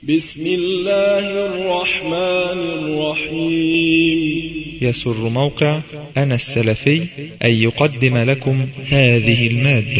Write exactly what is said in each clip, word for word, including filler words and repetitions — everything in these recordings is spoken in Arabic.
بسم الله الرحمن الرحيم. يسر موقع أنا السلفي أن يقدم لكم هذه المادة.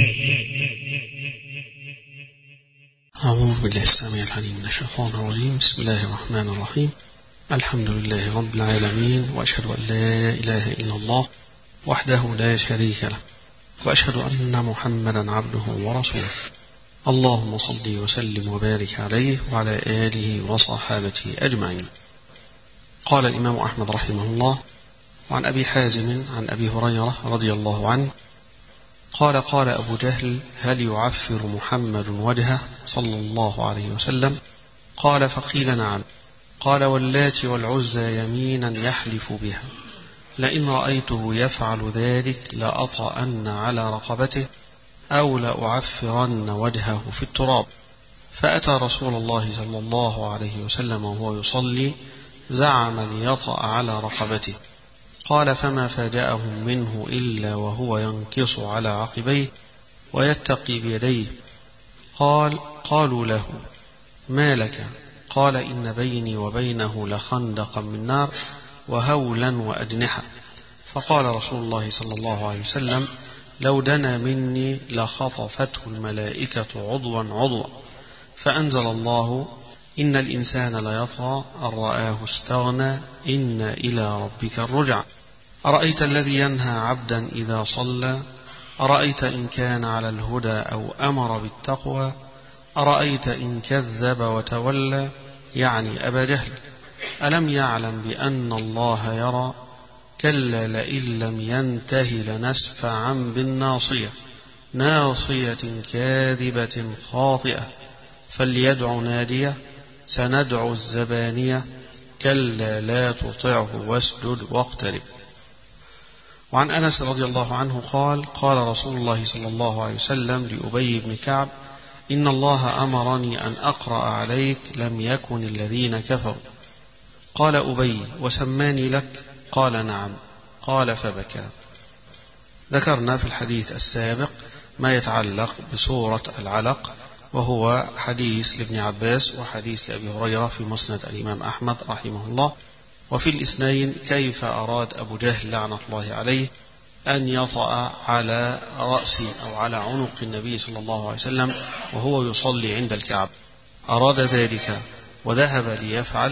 أعوذ بالله السميع العليم من الشيطان الرجيم. بسم الله الرحمن الرحيم. الحمد لله رب العالمين، وأشهد أن لا إله إلا الله وحده لا شريك له، وأشهد أن محمدا عبده ورسوله. اللهم صل وسلم وبارك عليه وعلى آله وصحابته أجمعين. قال الإمام أحمد رحمه الله: وعن أبي حازم عن أبي هريرة رضي الله عنه قال: قال أبو جهل: هل يعفر محمد وجهه صلى الله عليه وسلم؟ قال: فقيل: نعم. قال: واللات والعزى يمينا يحلف بها، لئن رأيته يفعل ذلك لأطأن على رقبته أو لأعفرن وجهه في التراب. فأتى رسول الله صلى الله عليه وسلم وهو يصلي، زعم ليطأ على رقبته. قال: فما فاجأهم منه إلا وهو ينكص على عقبيه ويتقي بيديه. قال: قالوا له: ما لك؟ قال: إن بيني وبينه لخندقا من نار وهولا وأجنحة. فقال رسول الله صلى الله عليه وسلم: لو دنا مني لخطفته الملائكة عضوا عضوا. فأنزل الله: إن الإنسان ليطغى أن رآه استغنى إن إلى ربك الرجع. أرأيت الذي ينهى عبدا إذا صلى؟ أرأيت إن كان على الهدى أو أمر بالتقوى؟ أرأيت إن كذب وتولى، يعني أبا جهل. ألم يعلم بأن الله يرى؟ كلا لئن لم ينته لنسفعا بالناصية، ناصية كاذبة خاطئة، فليدع نادية، سندع الزبانية، كلا لا تطعه واسجد واقترب. وعن أنس رضي الله عنه قال: قال رسول الله صلى الله عليه وسلم لأبي بن كعب: إن الله أمرني أن أقرأ عليك لم يكن الذين كفروا. قال أبي: وسماني لك؟ قال: نعم. قال: فبكى. ذكرنا في الحديث السابق ما يتعلق بسورة العلق، وهو حديث لابن عباس وحديث لأبي هريرة في مسند الإمام أحمد رحمه الله. وفي الاثنين كيف أراد أبو جهل لعنة الله عليه أن يطأ على رأس أو على عنق النبي صلى الله عليه وسلم وهو يصلي عند الكعبة. أراد ذلك وذهب ليفعل،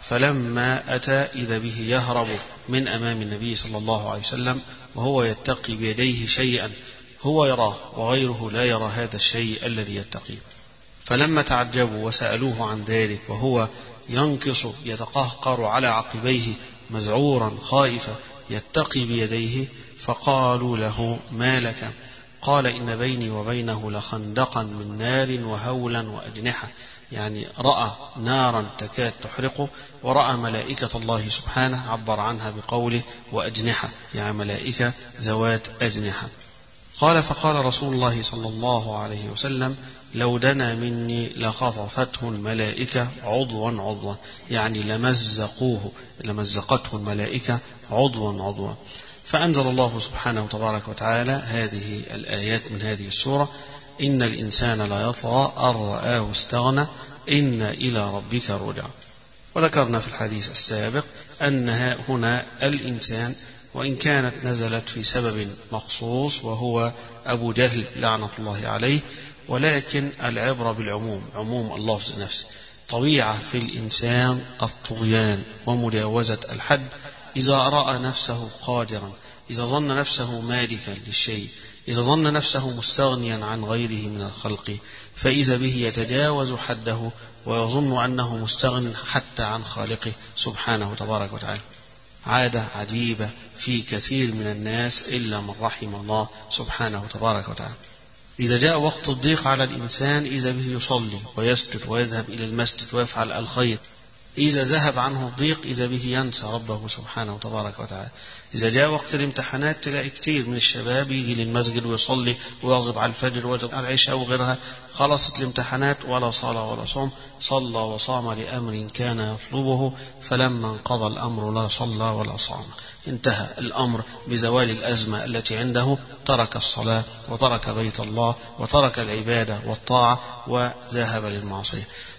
فلما أتى إذا به يهرب من أمام النبي صلى الله عليه وسلم وهو يتقي بيديه شيئا هو يراه وغيره لا يرى هذا الشيء الذي يتقيه. فلما تعجبوا وسألوه عن ذلك وهو ينكص يتقهقر على عقبيه مذعورا خائفا يتقي بيديه، فقالوا له: ما لك؟ قال: إن بيني وبينه لخندقا من نار وهولا وأجنحة، يعني رأى نارا تكاد تحرقه، ورأى ملائكة الله سبحانه عبر عنها بقوله وأجنحة، يعني ملائكة ذوات أجنحة. قال: فقال رسول الله صلى الله عليه وسلم: لو دنا مني لخطفته الملائكة عضوا عضوا، يعني لمزقوه لمزقته الملائكة عضوا عضوا. فأنزل الله سبحانه تبارك وتعالى هذه الآيات من هذه السورة: إن الإنسان لا يطغى أن رآه استغنى إن إلى ربك الرجع. وذكرنا في الحديث السابق أن هنا الإنسان وإن كانت نزلت في سبب مخصوص وهو أبو جهل لعنة الله عليه، ولكن العبرة بالعموم، عموم اللفظ نفسه. طبيعة في الإنسان الطغيان ومجاوزة الحد إذا رأى نفسه قادرا، إذا ظن نفسه مالكا للشيء، إذا ظن نفسه مستغنيا عن غيره من الخلق، فإذا به يتجاوز حده ويظن أنه مستغن حتى عن خالقه سبحانه تبارك وتعالى. عادة عجيبة في كثير من الناس إلا من رحم الله سبحانه تبارك وتعالى. إذا جاء وقت الضيق على الإنسان إذا به يصلي ويسجد ويذهب إلى المسجد ويفعل الخير. إذا ذهب عنه الضيق إذا به ينسى ربه سبحانه تبارك وتعالى. إذا جاء وقت الامتحانات تلاقي كتير من الشباب يجي للمسجد ويصلي ويواظب على الفجر ويواظب على العشاء وغيرها، خلصت الامتحانات ولا صلاة ولا صوم، صلى وصام لأمر كان يطلبه، فلما انقضى الأمر لا صلى ولا صام. انتهى الأمر بزوال الأزمة التي عنده، ترك الصلاة وترك بيت الله وترك العبادة والطاعة وذهب للمعصية.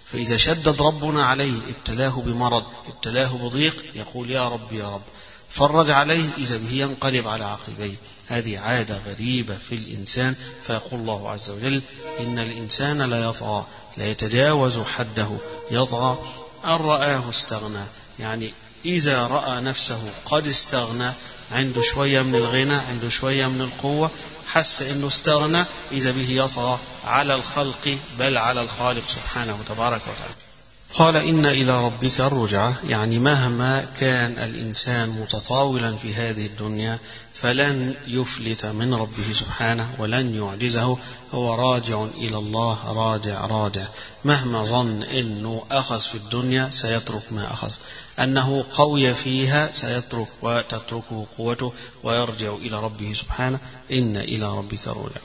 فإذا شدد ربنا عليه ابتلاه بمرض، ابتلاه بضيق، يقول يا رب يا رب، فرج عليه إذا به ينقلب على عقبيه. هذه عادة غريبة في الإنسان. فيقول الله عز وجل إن الإنسان لا يطغى، لا يتجاوز حده، يطغى أن رآه استغنى. يعني إذا رأى نفسه قد استغنى، عنده شوية من الغنى، عنده شوية من القوة، حس أنه استغنى، إذا به يطغى على الخلق بل على الخالق سبحانه وتبارك وتعالى. قال إن إلى ربك الرجعة، يعني مهما كان الإنسان متطاولا في هذه الدنيا فلن يفلت من ربه سبحانه ولن يعجزه، هو راجع إلى الله، راجع راجع. مهما ظن أنه أخذ في الدنيا سيترك ما أخذ، أنه قوي فيها سيترك وتتركه قوته ويرجع إلى ربه سبحانه. إن إلى ربك الرجعة.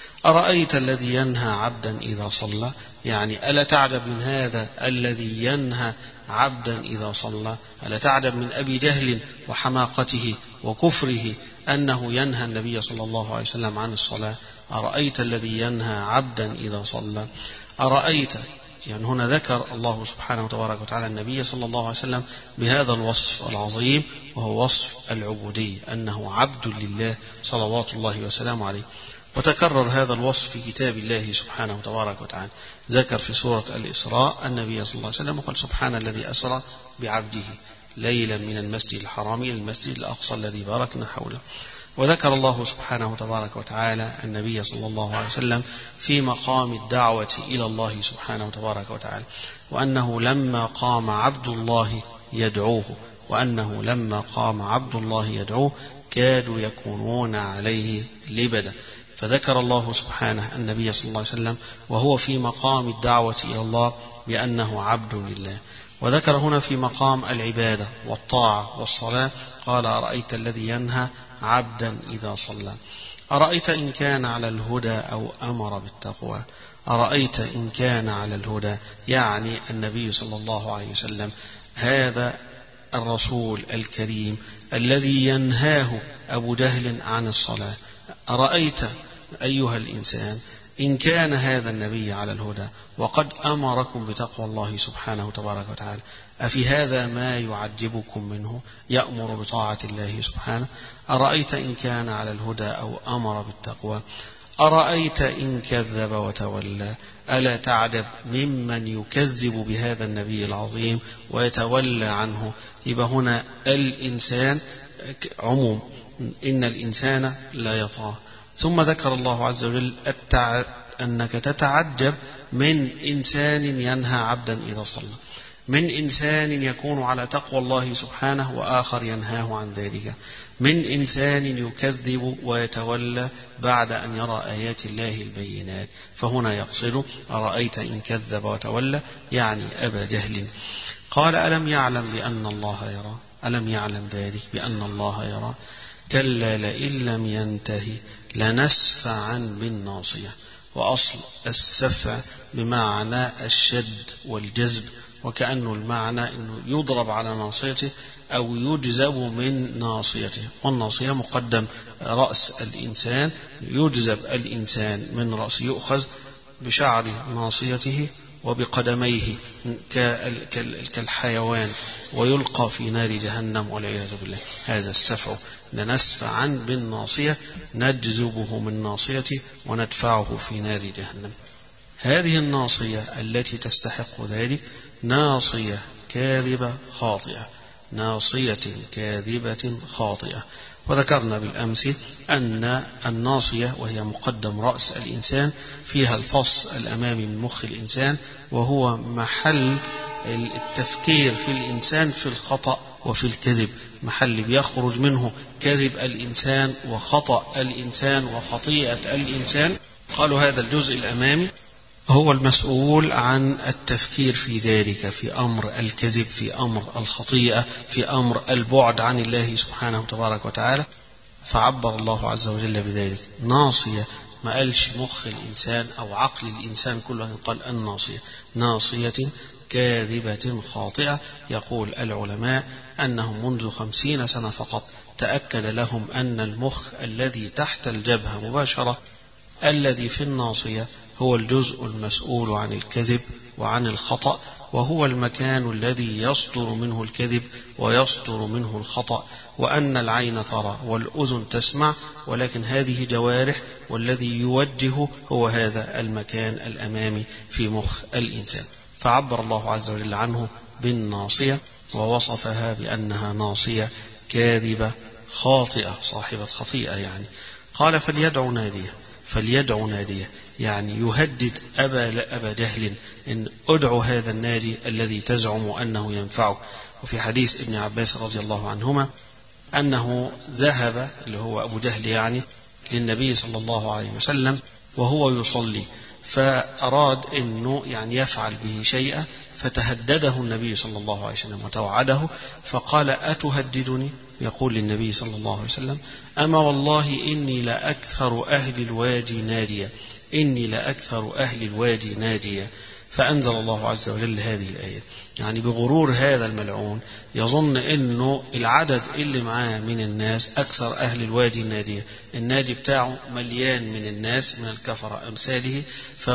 أرأيت الذي ينهى عبدا إذا صلى، يعني ألا تعجب من هذا الذي ينهى عبدا إذا صلى؟ ألا تعجب من أبي جهل وحماقته وكفره أنه ينهى النبي صلى الله عليه وسلم عن الصلاة؟ أرأيت الذي ينهى عبدا إذا صلى. أرأيت، يعني هنا ذكر الله سبحانه وتبارك وتعالى النبي صلى الله عليه وسلم بهذا الوصف العظيم، وهو وصف العبودية، أنه عبد لله صلوات الله وسلامه عليه. وتكرر هذا الوصف في كتاب الله سبحانه وتبارك وتعالى. ذكر في سورة الإسراء النبي صلى الله عليه وسلم وقال سبحان الذي أسرى بعبده ليلا من المسجد الحرام إلى المسجد الأقصى الذي باركنا حوله. وذكر الله سبحانه وتبارك وتعالى النبي صلى الله عليه وسلم في مقام الدعوة إلى الله سبحانه وتبارك وتعالى، وأنه لما قام عبد الله يدعوه وأنه لما قام عبد الله يدعوه كادوا يكونون عليه لبدا. فذكر الله سبحانه النبي صلى الله عليه وسلم وهو في مقام الدعوة إلى الله بأنه عبد لله. وذكر هنا في مقام العبادة والطاعة والصلاة قال أرأيت الذي ينهى عبدا إذا صلى. أرأيت إن كان على الهدى أو أمر بالتقوى. أرأيت إن كان على الهدى، يعني النبي صلى الله عليه وسلم هذا الرسول الكريم الذي ينهاه أبو جهل عن الصلاة. أرأيت أيها الإنسان إن كان هذا النبي على الهدى وقد أمركم بتقوى الله سبحانه وتبارك وتعالى، أفي هذا ما يعجبكم منه؟ يأمر بطاعة الله سبحانه. أرأيت إن كان على الهدى أو أمر بالتقوى. أرأيت إن كذب وتولى. ألا تعجب ممن يكذب بهذا النبي العظيم ويتولى عنه؟ يبقى هنا الإنسان عموم، إن الإنسان لا يطغى. ثم ذكر الله عز وجل التع... أنك تتعجب من إنسان ينهى عبدا إذا صلى، من إنسان يكون على تقوى الله سبحانه وآخر ينهاه عن ذلك، من إنسان يكذب ويتولى بعد أن يرى آيات الله البينات. فهنا يقصد أرأيت إن كذب وتولى يعني أبا جهل. قال ألم يعلم بأن الله يرى؟ ألم يعلم ذلك بأن الله يرى؟ كلا لئن لم ينتهي لنسفعا بالناصية. وأصل السفع بمعنى الشد والجذب، وكأنه المعنى أنه يضرب على ناصيته أو يجذب من ناصيته، والناصية مقدم رأس الإنسان، يجذب الإنسان من رأس، يؤخذ بشعر ناصيته وبقدميه كالحيوان ويلقى في نار جهنم والعياذ بالله. هذا السفع، لنسفعا بالناصية، نجذبه من ناصيته وندفعه في نار جهنم. هذه الناصية التي تستحق ذلك ناصية كاذبة خاطئة، ناصية كاذبة خاطئة. وذكرنا بالأمس أن الناصية وهي مقدم رأس الإنسان فيها الفص الأمامي من مخ الإنسان، وهو محل التفكير في الإنسان في الخطأ وفي الكذب، محل بيخرج منه كذب الإنسان وخطأ الإنسان وخطيئة الإنسان. قالوا هذا الجزء الأمامي هو المسؤول عن التفكير في ذلك، في أمر الكذب، في أمر الخطيئة، في أمر البعد عن الله سبحانه تبارك وتعالى. فعبر الله عز وجل بذلك ناصية، ما قالش مخ الإنسان أو عقل الإنسان كله، قال الناصية، ناصية كاذبة خاطئة. يقول العلماء أنهم منذ خمسين سنة فقط تأكد لهم أن المخ الذي تحت الجبهة مباشرة الذي في الناصية هو الجزء المسؤول عن الكذب وعن الخطأ، وهو المكان الذي يصدر منه الكذب ويصدر منه الخطأ، وأن العين ترى والأذن تسمع، ولكن هذه جوارح، والذي يوجه هو هذا المكان الأمامي في مخ الإنسان. فعبر الله عز وجل عنه بالناصية ووصفها بأنها ناصية كاذبة خاطئة صاحبة خطيئة. يعني قال فليدعو ناديه، فليدعو ناديه يعني يهدد أبا, أبا جهل إن أدعو هذا النادي الذي تزعم أنه ينفعك. وفي حديث ابن عباس رضي الله عنهما أنه ذهب، اللي هو أبو جهل يعني، للنبي صلى الله عليه وسلم وهو يصلي، فأراد أنه يعني يفعل به شيئا، فتهدده النبي صلى الله عليه وسلم وتوعده، فقال أتهددني؟ يقول للنبي صلى الله عليه وسلم أما والله إني لأكثر أهل الوادي ناديا، إني لأكثر أهل الوادي ناديا. فأنزل الله عز وجل هذه الآية. يعني بغرور هذا الملعون يظن أنه العدد اللي معاه من الناس أكثر أهل الوادي النادية، النادي بتاعه مليان من الناس من الكفرة أمثاله،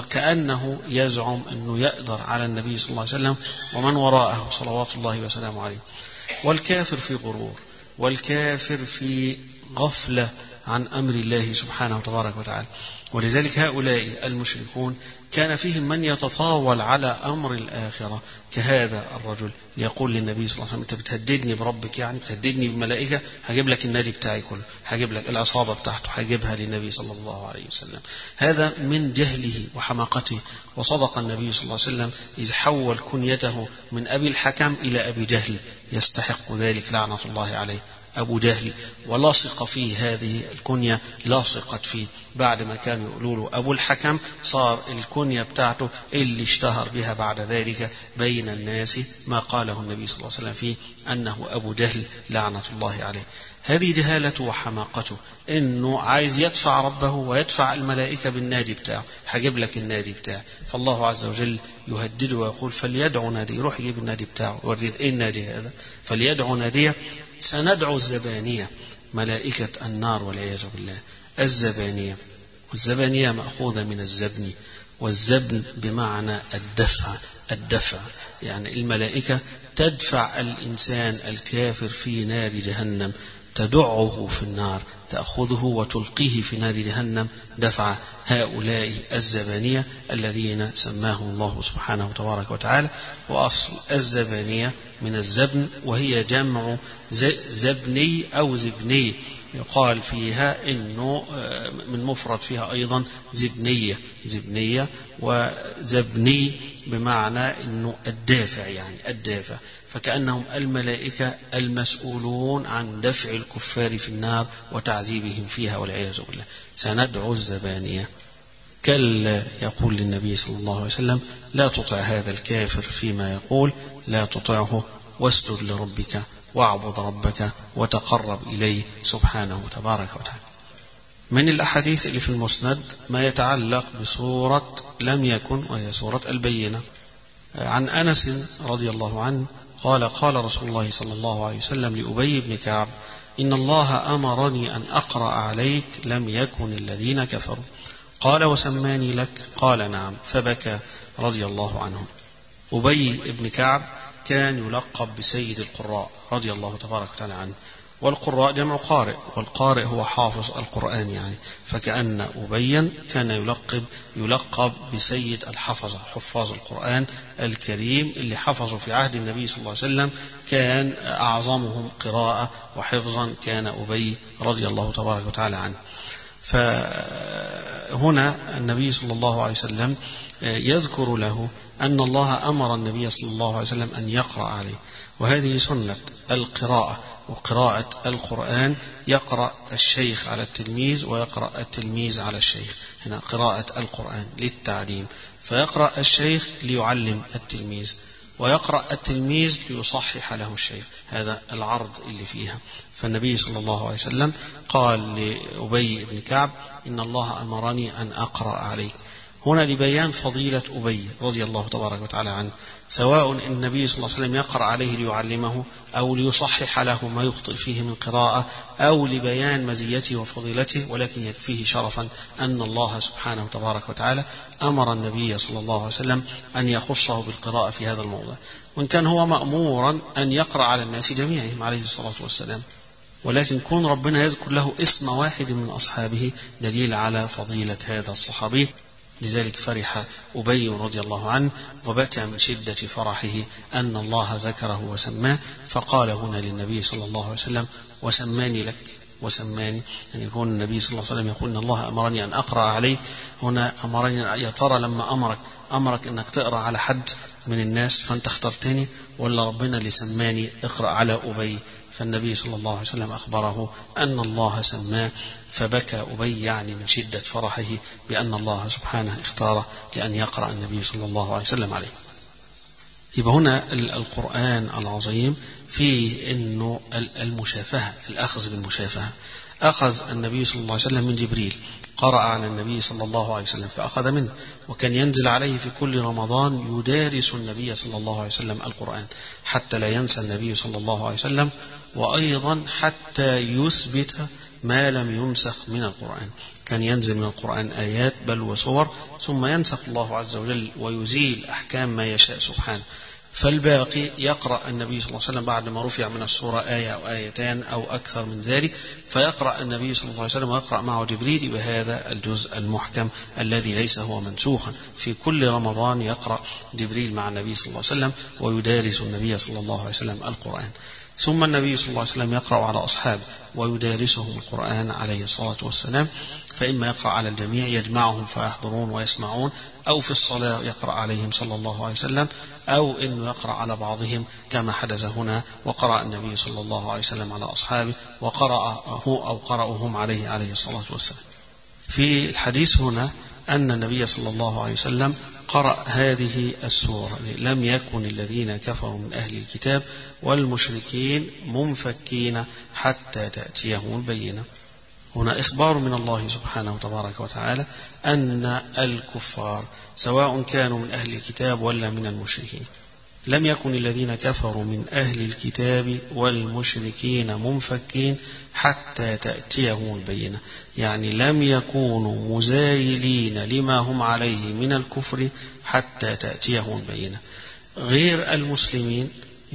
فكأنه يزعم أنه يقدر على النبي صلى الله عليه وسلم ومن وراءه صلوات الله وسلامه عليه. والكافر في غرور، والكافر في غفلة عن أمر الله سبحانه وتبارك وتعالى. ولذلك هؤلاء المشركون كان فيهم من يتطاول على أمر الآخرة كهذا الرجل، يقول للنبي صلى الله عليه وسلم أنت بتهددني بربك، يعني بتهددني بملائكة، هجيب لك النادي بتاعي كله، هجيب لك العصابة بتاعته، هجيبها للنبي صلى الله عليه وسلم. هذا من جهله وحماقته. وصدق النبي صلى الله عليه وسلم إذ حول كنيته من أبي الحكم إلى أبي جهل، يستحق ذلك لعنة الله عليه أبو جهل، ولاصق فيه هذه الكنية، لاصقت فيه بعد ما كانوا يقولوا له أبو الحكم، صار الكنية بتاعته اللي اشتهر بها بعد ذلك بين الناس ما قاله النبي صلى الله عليه وسلم فيه أنه أبو جهل لعنة الله عليه. هذه جهالته وحماقته، إنه عايز يدفع ربه ويدفع الملائكة بالنادي بتاعه، هجيب لك النادي بتاعه. فالله عز وجل يهدده ويقول فليدعو نادي، يروح يجيب النادي بتاعه يوريه إيه النادي هذا، فليدعو ناديه. سندعو الزبانية، ملائكة النار والعياذ بالله. الزبانية، والزبانية مأخوذة من الزبن، والزبن بمعنى الدفع، الدفع يعني الملائكة تدفع الإنسان الكافر في نار جهنم، تدعه في النار، تأخذه وتلقيه في نار جهنم دفع. هؤلاء الزبانية الذين سماهم الله سبحانه وتبارك وتعالى. وأصل الزبانية من الزبن، وهي جمع زبني أو زبني، يقال فيها إنه من مفرد فيها أيضا زبنية، زبنية وزبني بمعنى إنه الدافع، يعني الدافع. فكأنهم الملائكة المسؤولون عن دفع الكفار في النار وتعذيبهم فيها والعياذ بالله. سندعو الزبانية. كلا، يقول للنبي صلى الله عليه وسلم لا تطع هذا الكافر فيما يقول، لا تطعه واسجد لربك واعبد ربك وتقرب إليه سبحانه وتبارك وتعالى. من الأحاديث اللي في المسند ما يتعلق بسورة لم يكن، وهي سورة البينة. عن أنس رضي الله عنه قال قال رسول الله صلى الله عليه وسلم لأبي بن كعب إن الله أمرني أن أقرأ عليك لم يكن الذين كفروا. قال وسماني لك؟ قال نعم، فبكى رضي الله عنه. أبي بن كعب كان يلقب بسيد القراء رضي الله تبارك وتعالى عنه، والقراء جمع قارئ، والقارئ هو حافظ القرآن يعني. فكأن أبيا كان يلقب يلقب بسيد الحفظة، حفاظ القرآن الكريم اللي حفظوا في عهد النبي صلى الله عليه وسلم، كان أعظمهم قراءة وحفظا كان أبي رضي الله تبارك وتعالى عنه. فهنا النبي صلى الله عليه وسلم يذكر له أن الله أمر النبي صلى الله عليه وسلم أن يقرأ عليه، وهذه سنة القراءة وقراءة القرآن. يقرأ الشيخ على التلميذ ويقرأ التلميذ على الشيخ، هنا قراءة القرآن للتعليم، فيقرأ الشيخ ليعلم التلميذ، ويقرأ التلميذ ليصحح له الشيخ. هذا العرض اللي فيها. فالنبي صلى الله عليه وسلم قال لأبي بن كعب إن الله أمرني أن أقرأ عليك. هنا لبيان فضيلة أبي رضي الله تبارك وتعالى عنه، سواء النبي صلى الله عليه وسلم يقرأ عليه ليعلمه أو ليصحح له ما يخطئ فيه من قراءة أو لبيان مزيته وفضيلته، ولكن يكفيه شرفا أن الله سبحانه تبارك وتعالى أمر النبي صلى الله عليه وسلم أن يخصه بالقراءة في هذا الموضع، وإن كان هو مأمورا أن يقرأ على الناس جميعهم عليه الصلاة والسلام، ولكن كون ربنا يذكر له اسم واحد من أصحابه دليل على فضيلة هذا الصحابي. لذلك فرح أبي رضي الله عنه وبكى من شدة فرحه أن الله ذكره وسماه، فقال هنا للنبي صلى الله عليه وسلم: وسماني لك، وسماني، يعني يكون النبي صلى الله عليه وسلم يقول إن الله أمرني أن أقرأ عليه، هنا أمرني. يا ترى لما أمرك أمرك أنك تقرأ على حد من الناس فأنت اخترتني، ولا ربنا اللي سماني اقرأ على أبي؟ فالنبي صلى الله عليه وسلم أخبره أن الله سماه، فبكى أبي يعني من شدة فرحه بأن الله سبحانه اختاره لأن يقرأ النبي صلى الله عليه وسلم عليه. يبقى هنا القرآن العظيم فيه أنه المشافهة، الأخذ بالمشافهة. أخذ النبي صلى الله عليه وسلم من جبريل، قرأ على النبي صلى الله عليه وسلم فأخذ منه، وكان ينزل عليه في كل رمضان يدارس النبي صلى الله عليه وسلم القرآن حتى لا ينسى النبي صلى الله عليه وسلم، وأيضا حتى يثبت ما لم ينسخ من القرآن. كان ينزل من القرآن آيات بل وسور، ثم ينسخ الله عز وجل ويزيل أحكام ما يشاء سبحانه، فالباقي يقرأ النبي صلى الله عليه وسلم بعد ما رفع من السورة آية أو آيتان أو أكثر من ذلك، فيقرأ النبي صلى الله عليه وسلم ويقرأ معه جبريل بهذا الجزء المحكم الذي ليس هو منسوخا. في كل رمضان يقرأ جبريل مع النبي صلى الله عليه وسلم ويدارس النبي صلى الله عليه وسلم القرآن. ثم النبي صلى الله عليه وسلم يقرأ على أصحابه ويدارسهم القرآن عليه الصلاة والسلام، فإما يقرأ على الجميع يجمعهم فيحضرون ويسمعون، أو في الصلاة يقرأ عليهم صلى الله عليه وسلم، أو إنه يقرأ على بعضهم كما حدث هنا، وقرأ النبي صلى الله عليه وسلم على أصحابه وقرأه أو قرأهم عليه عليه الصلاة والسلام. في الحديث هنا أن النبي صلى الله عليه وسلم قرأ هذه السورة: لم يكن الذين كفروا من أهل الكتاب والمشركين منفكين حتى تأتيهم البينة. هنا إخبار من الله سبحانه تبارك وتعالى أن الكفار سواء كانوا من أهل الكتاب ولا من المشركين، لم يكن الذين كفروا من أهل الكتاب والمشركين منفكين حتى تأتيهم البينة، يعني لم يكونوا مزايلين لما هم عليه من الكفر حتى تأتيهم البينة. غير المسلمين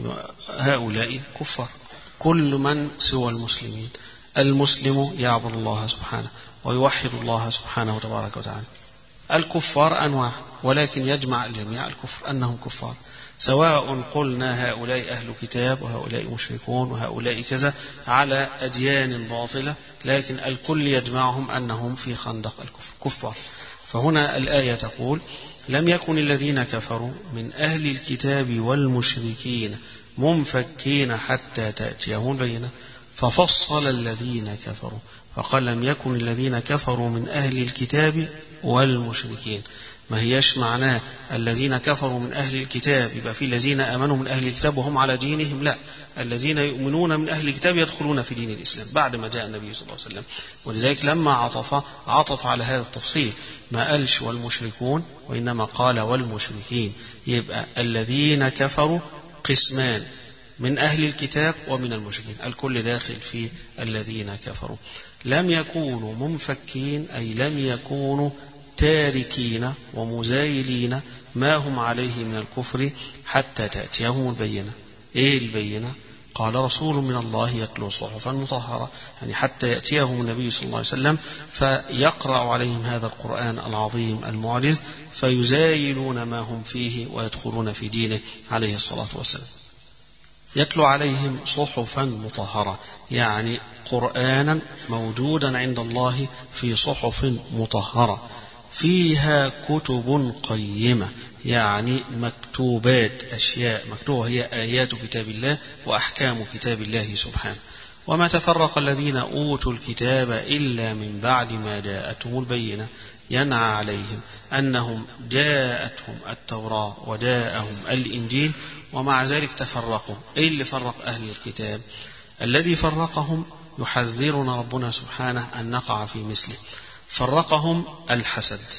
هؤلاء كفار، كل من سوى المسلمين. المسلم يعبد الله سبحانه ويوحد الله سبحانه وتبارك وتعالى. الكفار أنواع، ولكن يجمع الجميع الكفر أنهم كفار، سواء قلنا هؤلاء أهل كتاب وهؤلاء مشركون وهؤلاء كذا على أديان باطلة، لكن الكل يجمعهم أنهم في خندق الكفر كفار. فهنا الآية تقول: لم يكن الذين كفروا من أهل الكتاب والمشركين منفكين حتى تأتيهم البينة، ففصل الذين كفروا فقال: لم يكن الذين كفروا من أهل الكتاب والمشركين. ما هيش معناه الذين كفروا من أهل الكتاب يبقى في الذين آمنوا من أهل الكتاب وهم على دينهم، لا، الذين يؤمنون من أهل الكتاب يدخلون في دين الإسلام بعد ما جاء النبي صلى الله عليه وسلم. ولذلك لما عطف عطف على هذا التفصيل، ما قالش والمشركون وإنما قال والمشركين. يبقى الذين كفروا قسمان: من أهل الكتاب ومن المشركين، الكل داخل في الذين كفروا. لم يكونوا منفكين أي لم يكونوا تاركين ومزايلين ما هم عليه من الكفر حتى تأتيهم البينة. إيه البينة؟ قال: رسول من الله يتلو صحفا مطهرة، يعني حتى يأتيهم النبي صلى الله عليه وسلم فيقرأ عليهم هذا القرآن العظيم المعجز فيزايلون ما هم فيه ويدخلون في دينه عليه الصلاة والسلام. يتلو عليهم صحفا مطهرة، يعني قرآنا موجودا عند الله في صحف مطهرة فيها كتب قيمة، يعني مكتوبات، أشياء مكتوبة هي آيات كتاب الله وأحكام كتاب الله سبحانه. وما تفرق الذين أوتوا الكتاب إلا من بعد ما جاءتهم البينة، ينعى عليهم أنهم جاءتهم التوراة وجاءهم الإنجيل ومع ذلك تفرقوا. إيه اللي فرق أهل الكتاب؟ الذي فرقهم يحذرنا ربنا سبحانه أن نقع في مثله. فرقهم الحسد،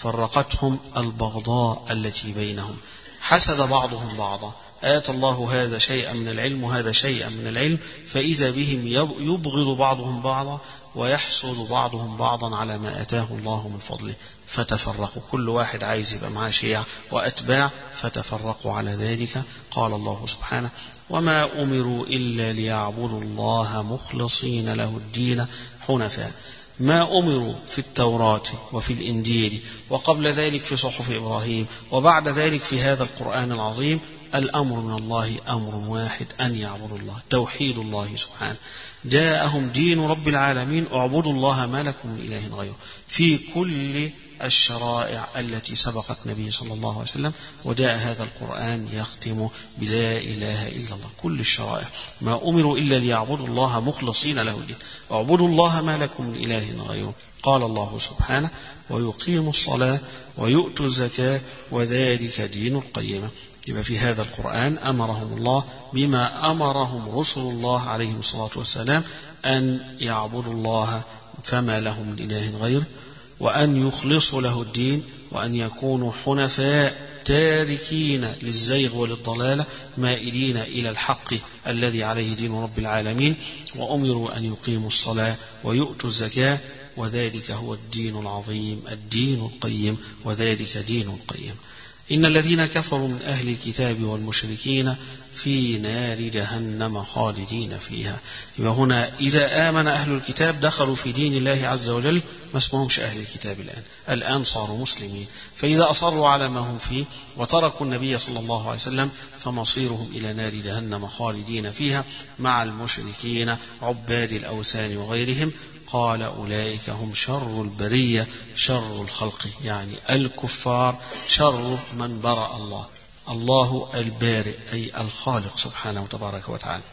فرقتهم البغضاء التي بينهم، حسد بعضهم بعضا، آتى الله هذا شيئا من العلم وهذا شيئا من العلم، فإذا بهم يبغض بعضهم بعضا ويحسد بعضهم بعضا على ما آتاه الله من فضله، فتفرقوا، كل واحد عايز يبقى معاه شيع وأتباع، فتفرقوا على ذلك. قال الله سبحانه: وما أمروا إلا ليعبدوا الله مخلصين له الدين حنفاء. ما أمروا في التوراة وفي الإنجيل وقبل ذلك في صحف إبراهيم وبعد ذلك في هذا القرآن العظيم، الأمر من الله أمر واحد، أن يعبدوا الله، توحيد الله سبحانه. جاءهم دين رب العالمين، اعبدوا الله ما لكم من إله غيره، في كل الشرائع التي سبقت النبي صلى الله عليه وسلم. وجاء هذا القرآن يختم بلا إله إلا الله، كل الشرائع. ما أمروا إلا ليعبدوا الله مخلصين له الدين، اعبدوا الله ما لكم من إله غيره. قال الله سبحانه: ويقيموا الصلاة ويؤتوا الزكاة وذلك دين القيمة. يبقى في هذا القرآن أمرهم الله بما أمرهم رسل الله عليهم الصلاة والسلام، أن يعبدوا الله فما لهم من إله غيره، وأن يخلصوا له الدين، وأن يكونوا حنفاء تاركين للزيغ وللضلالة، مائلين إلى الحق الذي عليه دين رب العالمين. وأمروا أن يقيموا الصلاة ويؤتوا الزكاة، وذلك هو الدين العظيم، الدين القيم، وذلك دين القيم. إن الذين كفروا من أهل الكتاب والمشركين في نار جهنم خالدين فيها. يبقى هنا إذا آمن أهل الكتاب دخلوا في دين الله عز وجل، ما اسمهمش أهل الكتاب الآن، الآن صاروا مسلمين. فإذا أصروا على ما هم فيه وتركوا النبي صلى الله عليه وسلم، فمصيرهم إلى نار جهنم خالدين فيها مع المشركين عباد الأوثان وغيرهم. قال: أولئك هم شر البرية، شر الخلق، يعني الكفار، شر من برأ الله. الله البارئ أي الخالق سبحانه وتبارك وتعالى،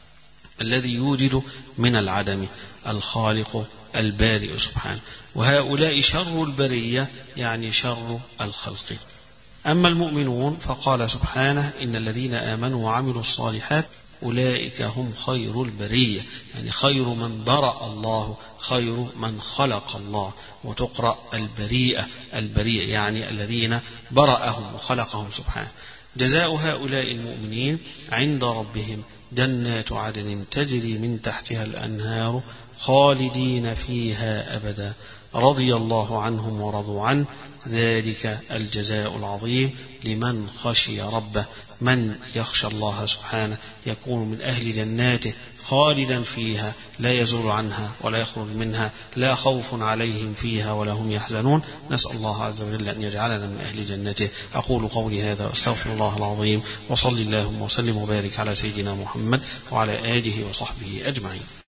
الذي يوجد من العدم، الخالق البارئ سبحانه. وهؤلاء شر البرية يعني شر الخلق. أما المؤمنون فقال سبحانه: إن الذين آمنوا وعملوا الصالحات أولئك هم خير البرية، يعني خير من برأ الله، خير من خلق الله. وتقرأ البريئة، البريئة يعني الذين برأهم وخلقهم سبحانه. جزاء هؤلاء المؤمنين عند ربهم جنات عدن تجري من تحتها الأنهار خالدين فيها أبدا، رضي الله عنهم ورضوا عنه، ذلك الجزاء العظيم لمن خشي ربه. من يخشى الله سبحانه يكون من أهل جناته خالدا فيها، لا يزول عنها ولا يخرج منها، لا خوف عليهم فيها ولا هم يحزنون. نسأل الله عز وجل أن يجعلنا من أهل جنته. أقول قولي هذا وأستغفر الله العظيم، وصلي اللهم وسلم وبارك على سيدنا محمد وعلى آله وصحبه أجمعين.